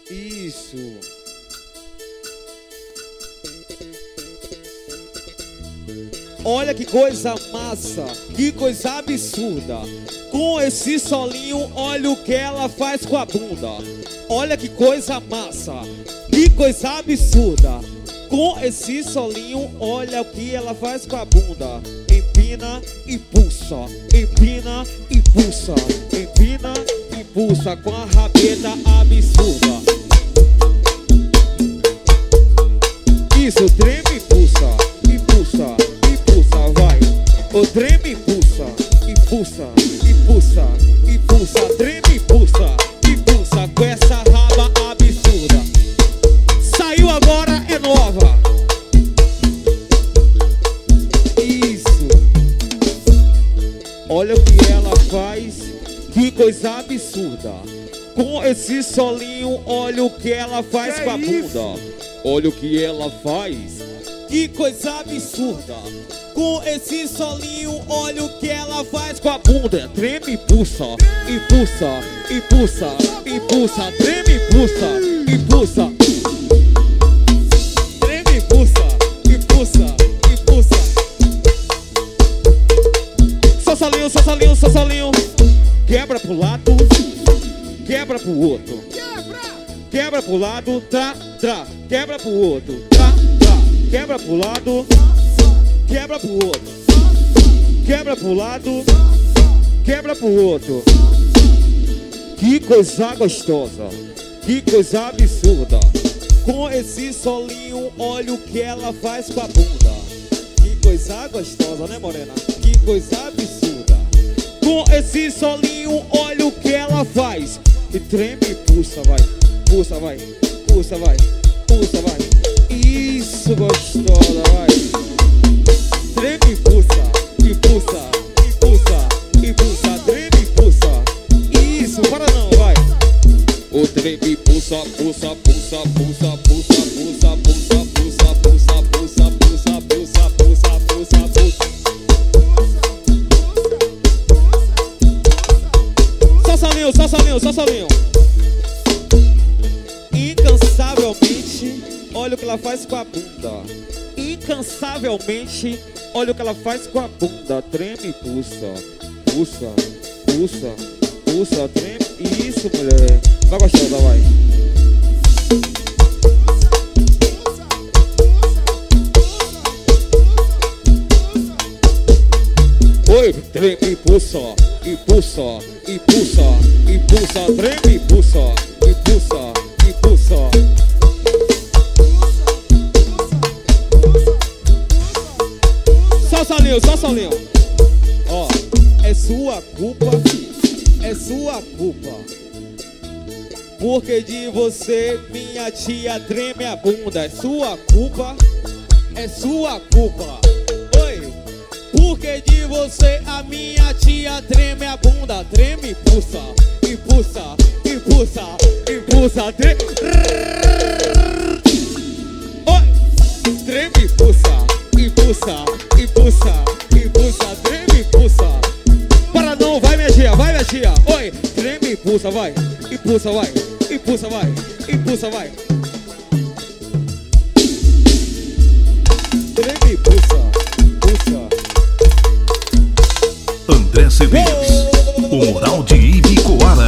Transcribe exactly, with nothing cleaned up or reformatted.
Isso. Olha que coisa massa, que coisa absurda. Com esse solinho, olha o que ela faz com a bunda. Olha que coisa massa, que coisa absurda. Com esse solinho, olha o que ela faz com a bunda. Empina e pulsa, empina e pulsa, empina e pulsa com a rabeta absurda. Isso, treme e pulsa, e pulsa, e pulsa, vai. O treme e pulsa, e pulsa, e pulsa, e pulsa, treme e pulsa, e pulsa com essa raba absurda. Saiu agora, é nova. Isso. Olha o que ela faz, que coisa absurda. Com esse solinho, olha o que ela faz que com a bunda. Olha o que ela faz, que coisa absurda. Com esse solinho, olha o que ela faz com a bunda. Treme e pulsa, e pulsa, e pulsa, e pulsa. Treme e pulsa, e pulsa. Treme e pulsa, e pulsa, e pulsa. Só solinho, só solinho, só solinho. Quebra pro lado, quebra pro outro. Quebra pro lado, tra, tra. Quebra pro outro, tra, tra. Quebra pro lado, quebra pro outro. Quebra pro lado, quebra pro outro. Que coisa gostosa, que coisa absurda. Com esse solinho, olha o que ela faz com a bunda. Que coisa gostosa, né, morena? Que coisa absurda. Com esse solinho, olha o que ela faz. E treme e pulsa, vai. Pulsa, vai, pulsa, vai, pulsa, vai. Isso, gostosa, vai. Treme e pulsa, e pulsa, e pulsa, e pulsa, treme e pulsa. Isso, para não, vai. O treme e pulsa, pulsa, pulsa, pulsa, pulsa, pulsa, pulsa, pulsa, pulsa, pulsa, pulsa, pulsa, pulsa, pulsa, pulsa. Só solinho, só solinho, só solinho. Incansavelmente, olha o que ela faz com a bunda. Incansavelmente, olha o que ela faz com a bunda. Treme e pulsa, pulsa, pulsa, pulsa, treme. Isso, mulher. Vai gostosa, vai. Oi, treme e pulsa, e pulsa, e pulsa, e pulsa, treme e pulsa, e pulsa, e pulsa. Só solinho, só solinho. Ó, é sua culpa, é sua culpa. Porque de você minha tia treme a bunda. É sua culpa, é sua culpa. Oi, porque de você a minha tia treme a bunda. Treme e pulsa, e pulsa, e pulsa, e pulsa, treme. Oi, treme e pulsa, e pulsa, e pulsa, e pulsa, treme e pulsa. Para não, vai minha tia, vai minha tia. Oi, treme e pulsa, vai, e pulsa, vai, e pulsa, vai, e pulsa, vai. Treme e pulsa, pulsa. André Cedeiros, o Mural de Ibicoara.